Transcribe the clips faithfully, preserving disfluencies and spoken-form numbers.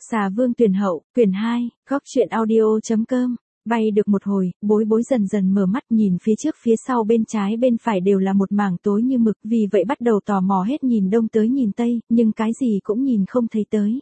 Xà Vương Tuyển Hậu, quyển hai, góc truyện audio chấm com. Bay được một hồi, bối bối dần dần mở mắt nhìn phía trước phía sau bên trái bên phải đều là một mảng tối như mực, vì vậy bắt đầu tò mò hết nhìn đông tới nhìn tây, nhưng cái gì cũng nhìn không thấy tới.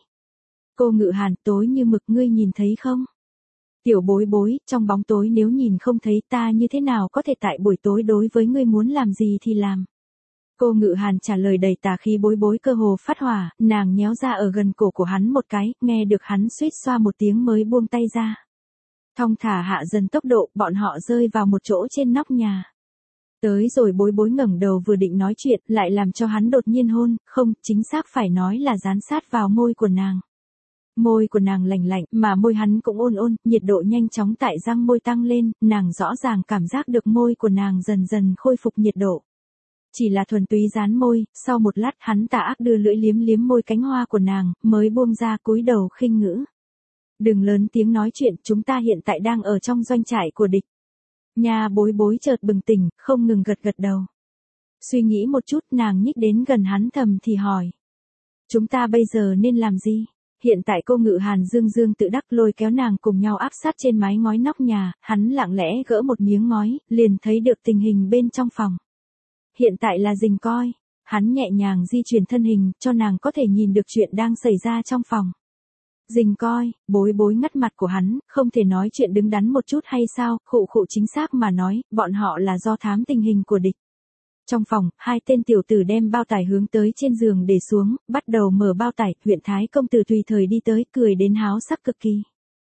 Cô Ngự Hàn, tối như mực ngươi nhìn thấy không? Tiểu bối bối, trong bóng tối nếu nhìn không thấy ta như thế nào có thể tại buổi tối đối với ngươi muốn làm gì thì làm. Cô Ngự Hàn trả lời đầy tà khí, bối bối cơ hồ phát hỏa, nàng nhéo ra ở gần cổ của hắn một cái, nghe được hắn suýt xoa một tiếng mới buông tay ra. Thong thả hạ dần tốc độ, bọn họ rơi vào một chỗ trên nóc nhà. Tới rồi bối bối ngẩng đầu vừa định nói chuyện, lại làm cho hắn đột nhiên hôn, không, chính xác phải nói là dán sát vào môi của nàng. Môi của nàng lạnh lạnh, mà môi hắn cũng ôn ôn, nhiệt độ nhanh chóng tại răng môi tăng lên, nàng rõ ràng cảm giác được môi của nàng dần dần khôi phục nhiệt độ. Chỉ là thuần túy dán môi, sau một lát hắn tà ác đưa lưỡi liếm liếm môi cánh hoa của nàng, mới buông ra cúi đầu khinh ngữ. Đừng lớn tiếng nói chuyện, chúng ta hiện tại đang ở trong doanh trại của địch. Nhà bối bối chợt bừng tỉnh, không ngừng gật gật đầu. Suy nghĩ một chút, nàng nhích đến gần hắn thầm thì hỏi. Chúng ta bây giờ nên làm gì? Hiện tại cô Ngự Hàn dương dương tự đắc lôi kéo nàng cùng nhau áp sát trên mái ngói nóc nhà, hắn lặng lẽ gỡ một miếng ngói, liền thấy được tình hình bên trong phòng. Hiện tại là rình coi, hắn nhẹ nhàng di chuyển thân hình, cho nàng có thể nhìn được chuyện đang xảy ra trong phòng. Rình coi, bối bối ngắt mặt của hắn, không thể nói chuyện đứng đắn một chút hay sao, khụ khụ chính xác mà nói, bọn họ là do thám tình hình của địch. Trong phòng, hai tên tiểu tử đem bao tải hướng tới trên giường để xuống, bắt đầu mở bao tải, huyện Thái công tử tùy thời đi tới, cười đến háo sắc cực kỳ.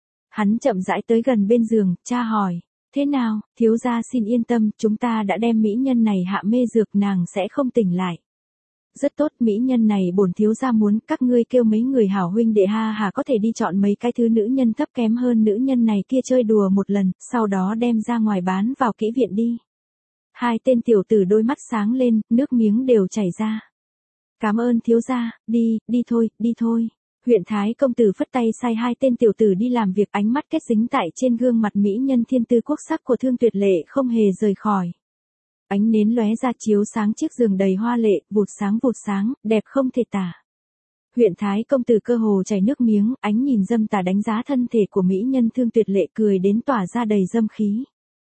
Hắn chậm rãi tới gần bên giường, tra hỏi. Thế nào, thiếu gia xin yên tâm, chúng ta đã đem mỹ nhân này hạ mê dược, nàng sẽ không tỉnh lại. Rất tốt, mỹ nhân này bổn thiếu gia muốn, các ngươi kêu mấy người hảo huynh đệ ha hà có thể đi chọn mấy cái thứ nữ nhân thấp kém hơn nữ nhân này kia chơi đùa một lần, sau đó đem ra ngoài bán vào kỹ viện đi. Hai tên tiểu tử đôi mắt sáng lên, nước miếng đều chảy ra. Cảm ơn thiếu gia, đi, đi thôi, đi thôi. Huyện Thái công tử phất tay sai hai tên tiểu tử đi làm việc, ánh mắt kết dính tại trên gương mặt mỹ nhân thiên tư quốc sắc của Thương Tuyệt Lệ không hề rời khỏi. Ánh nến lóe ra chiếu sáng chiếc giường đầy hoa lệ, vụt sáng vụt sáng, đẹp không thể tả. Huyện Thái công tử cơ hồ chảy nước miếng, ánh nhìn dâm tà đánh giá thân thể của mỹ nhân Thương Tuyệt Lệ, cười đến tỏa ra đầy dâm khí.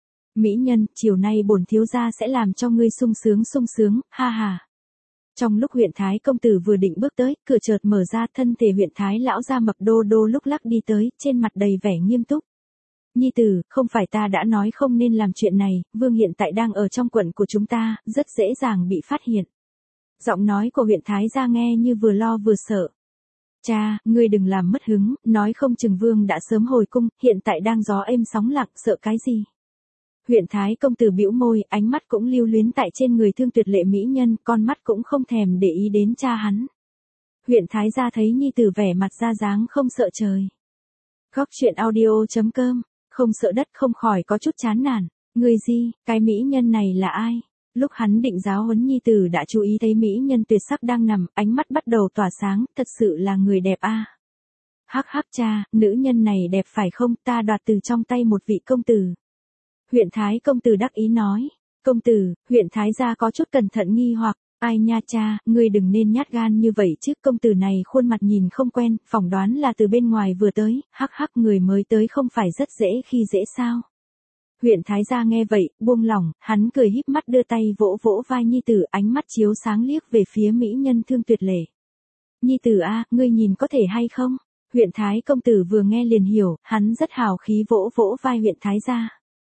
Mỹ nhân, chiều nay bổn thiếu gia sẽ làm cho ngươi sung sướng sung sướng, ha ha. Trong lúc huyện Thái công tử vừa định bước tới, cửa chợt mở ra, thân thể huyện Thái lão ra mập đô đô lúc lắc đi tới, trên mặt đầy vẻ nghiêm túc. Nhi tử, không phải ta đã nói không nên làm chuyện này, vương hiện tại đang ở trong quận của chúng ta, rất dễ dàng bị phát hiện. Giọng nói của huyện Thái ra nghe như vừa lo vừa sợ. Cha, ngươi đừng làm mất hứng, nói không chừng vương đã sớm hồi cung, hiện tại đang gió êm sóng lặng, sợ cái gì? Huyện Thái công tử bĩu môi, ánh mắt cũng lưu luyến tại trên người Thương Tuyệt Lệ mỹ nhân, con mắt cũng không thèm để ý đến cha hắn. Huyện Thái gia thấy nhi tử vẻ mặt ra dáng không sợ trời. Góc truyện audio chấm com, không sợ đất không khỏi có chút chán nản. Người gì, cái mỹ nhân này là ai? Lúc hắn định giáo huấn nhi tử đã chú ý thấy mỹ nhân tuyệt sắc đang nằm, ánh mắt bắt đầu tỏa sáng, thật sự là người đẹp a. À. Hắc hắc cha, nữ nhân này đẹp phải không, ta đoạt từ trong tay một vị công tử. Huyện Thái công tử đắc ý nói. Công tử, huyện Thái gia có chút cẩn thận nghi hoặc, ai nha cha, ngươi đừng nên nhát gan như vậy chứ, công tử này khuôn mặt nhìn không quen, phỏng đoán là từ bên ngoài vừa tới, hắc hắc người mới tới không phải rất dễ khi dễ sao. Huyện Thái gia nghe vậy, buông lỏng, hắn cười híp mắt đưa tay vỗ vỗ vai nhi tử, ánh mắt chiếu sáng liếc về phía mỹ nhân Thương Tuyệt Lệ. Nhi tử a, ngươi nhìn có thể hay không? Huyện Thái công tử vừa nghe liền hiểu, hắn rất hào khí vỗ vỗ vai huyện Thái gia.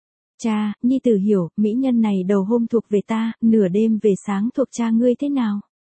Cha, nhi tử hiểu, mỹ nhân này đầu hôm thuộc về ta, nửa đêm về sáng thuộc cha ngươi thế nào?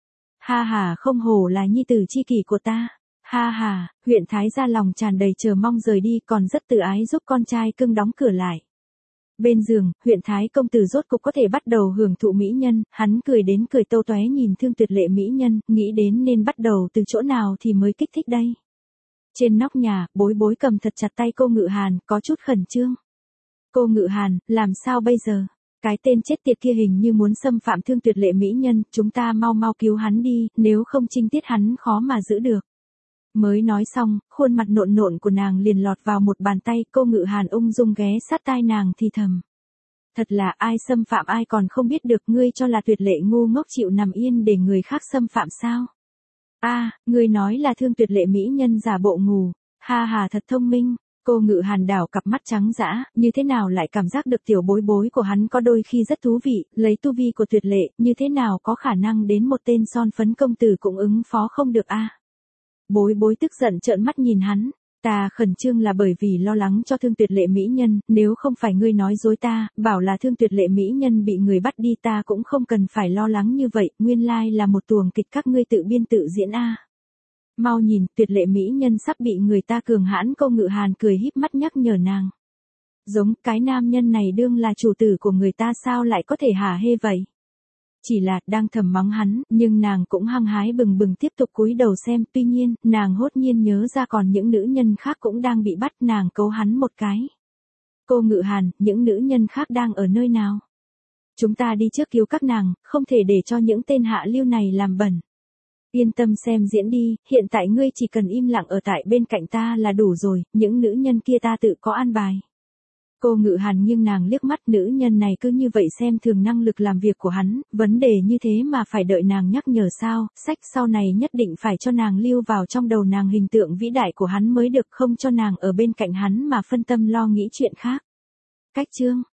Ha ha, không hổ là nhi tử chi kỷ của ta. Ha ha, huyện Thái gia lòng tràn đầy chờ mong rời đi, còn rất tự ái giúp con trai cưng đóng cửa lại. Bên giường, huyện Thái công tử rốt cục có thể bắt đầu hưởng thụ mỹ nhân, hắn cười đến cười tâu tóe nhìn Thương Tuyệt Lệ mỹ nhân, nghĩ đến nên bắt đầu từ chỗ nào thì mới kích thích đây. Trên nóc nhà, bối bối cầm thật chặt tay cô Ngự Hàn, có chút khẩn trương. Cô Ngự Hàn, làm sao bây giờ? Cái tên chết tiệt kia hình như muốn xâm phạm Thương Tuyệt Lệ mỹ nhân, chúng ta mau mau cứu hắn đi, nếu không trinh tiết hắn khó mà giữ được. Mới nói xong, khuôn mặt nộn nộn của nàng liền lọt vào một bàn tay, cô Ngự Hàn ung dung ghé sát tai nàng thì thầm. Thật là ai xâm phạm ai còn không biết được, ngươi cho là Tuyệt Lệ ngu ngốc chịu nằm yên để người khác xâm phạm sao? A, ngươi nói là Thương Tuyệt Lệ mỹ nhân giả bộ ngủ, ha ha thật thông minh. Cô Ngự Hàn đảo cặp mắt trắng dã, như thế nào lại cảm giác được tiểu bối bối của hắn có đôi khi rất thú vị, lấy tu vi của Tuyệt Lệ, như thế nào có khả năng đến một tên son phấn công tử cũng ứng phó không được a. Bối bối tức giận trợn mắt nhìn hắn, ta khẩn trương là bởi vì lo lắng cho Thương Tuyệt Lệ mỹ nhân, nếu không phải ngươi nói dối ta, bảo là Thương Tuyệt Lệ mỹ nhân bị người bắt đi ta cũng không cần phải lo lắng như vậy, nguyên lai là một tuồng kịch các ngươi tự biên tự diễn a. Mau nhìn, Tuyệt Lệ mỹ nhân sắp bị người ta cường hãn. Cô Ngự Hàn cười híp mắt nhắc nhở nàng. Giống cái nam nhân này đương là chủ tử của người ta sao lại có thể hả hê vậy? Chỉ là đang thầm mắng hắn, nhưng nàng cũng hăng hái bừng bừng tiếp tục cúi đầu xem, tuy nhiên, nàng hốt nhiên nhớ ra còn những nữ nhân khác cũng đang bị bắt, nàng cấu hắn một cái. Cô Ngự Hàn, những nữ nhân khác đang ở nơi nào? Chúng ta đi trước cứu các nàng, không thể để cho những tên hạ lưu này làm bẩn. Yên tâm xem diễn đi, hiện tại ngươi chỉ cần im lặng ở tại bên cạnh ta là đủ rồi, những nữ nhân kia ta tự có an bài. Cô Ngự Hàn nghiêng nàng liếc mắt, nữ nhân này cứ như vậy xem thường năng lực làm việc của hắn, vấn đề như thế mà phải đợi nàng nhắc nhở sao, sách sau này nhất định phải cho nàng lưu vào trong đầu nàng hình tượng vĩ đại của hắn mới được, không cho nàng ở bên cạnh hắn mà phân tâm lo nghĩ chuyện khác. Cách chương